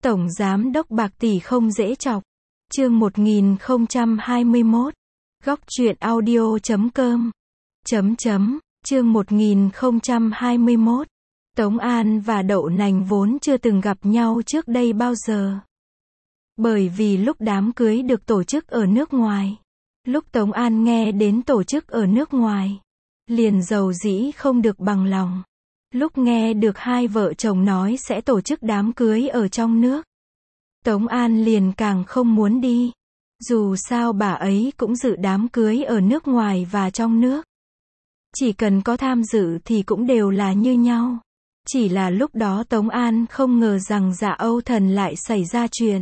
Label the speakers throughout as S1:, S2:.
S1: Tổng Giám đốc bạc tỷ không dễ chọc. Chương 1021. Góc truyện audio.com. Chương 1021. Tống An và Đậu Nành vốn chưa từng gặp nhau trước đây bao giờ. Bởi vì lúc đám cưới được tổ chức ở nước ngoài, lúc Tống An nghe đến tổ chức ở nước ngoài, liền dầu dĩ không được bằng lòng. Lúc nghe được hai vợ chồng nói sẽ tổ chức đám cưới ở trong nước, Tống An liền càng không muốn đi. Dù sao bà ấy cũng dự đám cưới ở nước ngoài và trong nước. Chỉ cần có tham dự thì cũng đều là như nhau. Chỉ là lúc đó Tống An không ngờ rằng Dạ Âu Thần lại xảy ra chuyện.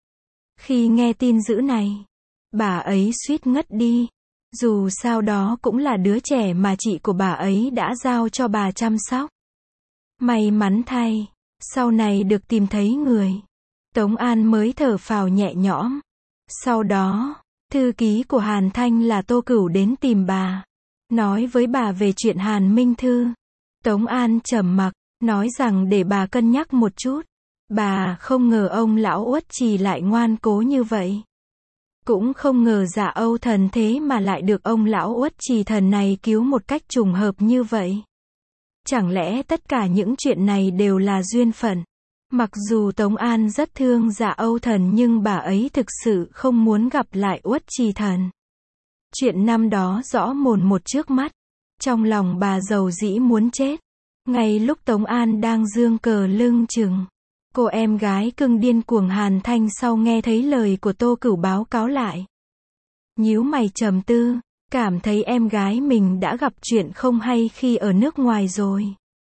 S1: Khi nghe tin dữ này, bà ấy suýt ngất đi. Dù sao đó cũng là đứa trẻ mà chị của bà ấy đã giao cho bà chăm sóc. May mắn thay, sau này được tìm thấy người, Tống An mới thở phào nhẹ nhõm. Sau đó, thư ký của Hàn Thanh là Tô Cửu đến tìm bà, nói với bà về chuyện Hàn Minh Thư. Tống An trầm mặc, nói rằng để bà cân nhắc một chút. Bà không ngờ ông lão Uất Trì lại ngoan cố như vậy. Cũng không ngờ Dạ Âu Thần thế mà lại được ông lão Uất Trì thần này cứu một cách trùng hợp như vậy. Chẳng lẽ tất cả những chuyện này đều là duyên phận? Mặc dù Tống An rất thương Dạ Âu Thần nhưng bà ấy thực sự không muốn gặp lại Uất Trì thần. Chuyện năm đó rõ mồn một trước mắt. Trong lòng bà dầu dĩ muốn chết. Ngay lúc Tống An đang giương cờ lưng chừng, cô em gái cưng điên cuồng Hàn Thanh sau nghe thấy lời của Tô Cửu báo cáo lại, nhíu mày trầm tư, cảm thấy em gái mình đã gặp chuyện không hay khi ở nước ngoài rồi.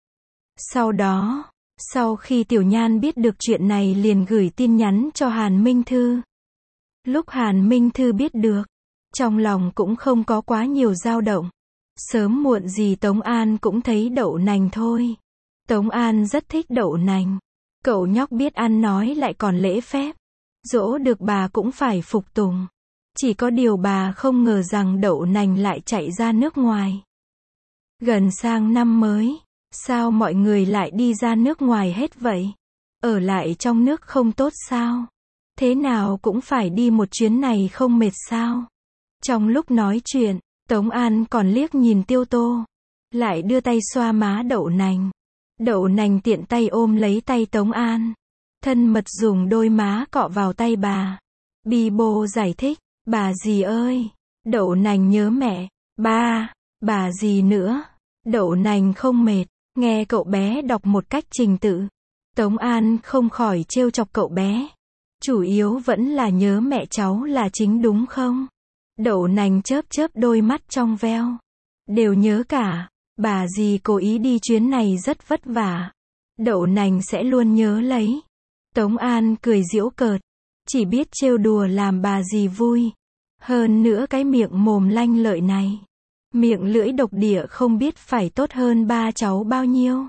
S1: Sau đó, sau khi Tiểu Nhan biết được chuyện này liền gửi tin nhắn cho Hàn Minh Thư. Lúc Hàn Minh Thư biết được, trong lòng cũng không có quá nhiều dao động. Sớm muộn gì Tống An cũng thấy Đậu Nành thôi. Tống An rất thích Đậu Nành. Cậu nhóc biết ăn nói lại còn lễ phép. Dỗ được bà cũng phải phục tùng. Chỉ có điều bà không ngờ rằng Đậu Nành lại chạy ra nước ngoài. Gần sang năm mới, sao mọi người lại đi ra nước ngoài hết vậy? Ở lại trong nước không tốt sao? Thế nào cũng phải đi một chuyến này không mệt sao? Trong lúc nói chuyện, Tống An còn liếc nhìn Tiêu Tô, lại đưa tay xoa má Đậu Nành. Đậu Nành tiện tay ôm lấy tay Tống An, thân mật dùng đôi má cọ vào tay bà. Bi bô giải thích, bà dì ơi, Đậu Nành nhớ mẹ. Bà dì nữa. Đậu Nành không mệt, nghe cậu bé đọc một cách trình tự. Tống An không khỏi trêu chọc cậu bé. Chủ yếu vẫn là nhớ mẹ cháu là chính đúng không? Đậu Nành chớp chớp đôi mắt trong veo. Đều nhớ cả, bà dì cố ý đi chuyến này rất vất vả. Đậu Nành sẽ luôn nhớ lấy. Tống An cười giễu cợt, chỉ biết trêu đùa làm bà dì vui. Hơn nữa cái miệng mồm lanh lợi này, miệng lưỡi độc địa không biết phải tốt hơn ba cháu bao nhiêu.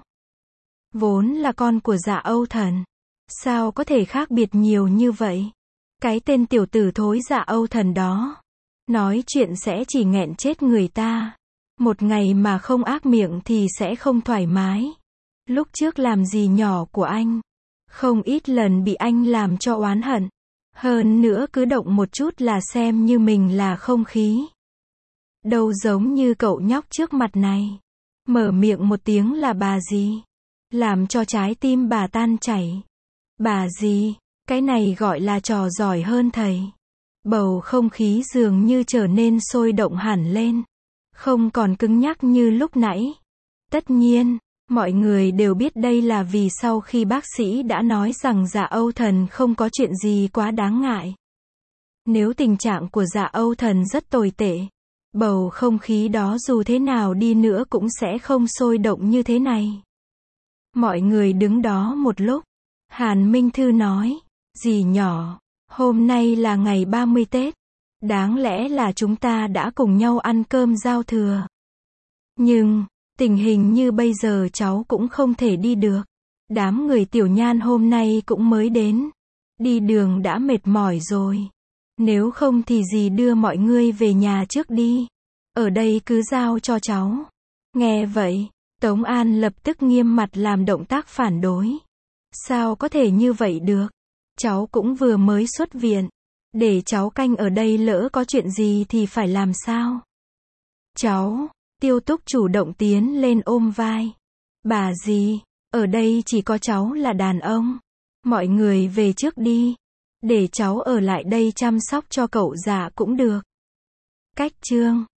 S1: Vốn là con của Dạ Âu Thần, sao có thể khác biệt nhiều như vậy? Cái tên tiểu tử thối Dạ Âu Thần đó, nói chuyện sẽ chỉ nghẹn chết người ta. Một ngày mà không ác miệng thì sẽ không thoải mái. Lúc trước làm gì nhỏ của anh, không ít lần bị anh làm cho oán hận. Hơn nữa cứ động một chút là xem như mình là không khí. Đâu giống như cậu nhóc trước mặt này. Mở miệng một tiếng là bà dì, làm cho trái tim bà tan chảy. Bà dì, cái này gọi là trò giỏi hơn thầy. Bầu không khí dường như trở nên sôi động hẳn lên, không còn cứng nhắc như lúc nãy. Tất nhiên, mọi người đều biết đây là vì sau khi bác sĩ đã nói rằng Dạ Âu Thần không có chuyện gì quá đáng ngại. Nếu tình trạng của Dạ Âu Thần rất tồi tệ, bầu không khí đó dù thế nào đi nữa cũng sẽ không sôi động như thế này. Mọi người đứng đó một lúc, Hàn Minh Thư nói, dì nhỏ, hôm nay là ngày 30 Tết, đáng lẽ là chúng ta đã cùng nhau ăn cơm giao thừa. Nhưng, tình hình như bây giờ cháu cũng không thể đi được. Đám người Tiểu Nhan hôm nay cũng mới đến. Đi đường đã mệt mỏi rồi. Nếu không thì dì đưa mọi người về nhà trước đi. Ở đây cứ giao cho cháu. Nghe vậy, Tống An lập tức nghiêm mặt làm động tác phản đối. Sao có thể như vậy được? Cháu cũng vừa mới xuất viện. Để cháu canh ở đây lỡ có chuyện gì thì phải làm sao? Cháu, Tiêu Túc chủ động tiến lên ôm vai. Bà dì, ở đây chỉ có cháu là đàn ông. Mọi người về trước đi. Để cháu ở lại đây chăm sóc cho cậu già cũng được. Cách chương